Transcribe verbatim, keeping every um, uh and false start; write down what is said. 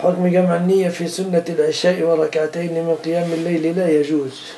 حكم جمع النية في سنة العشاء وركعتين من قيام الليل لا يجوز.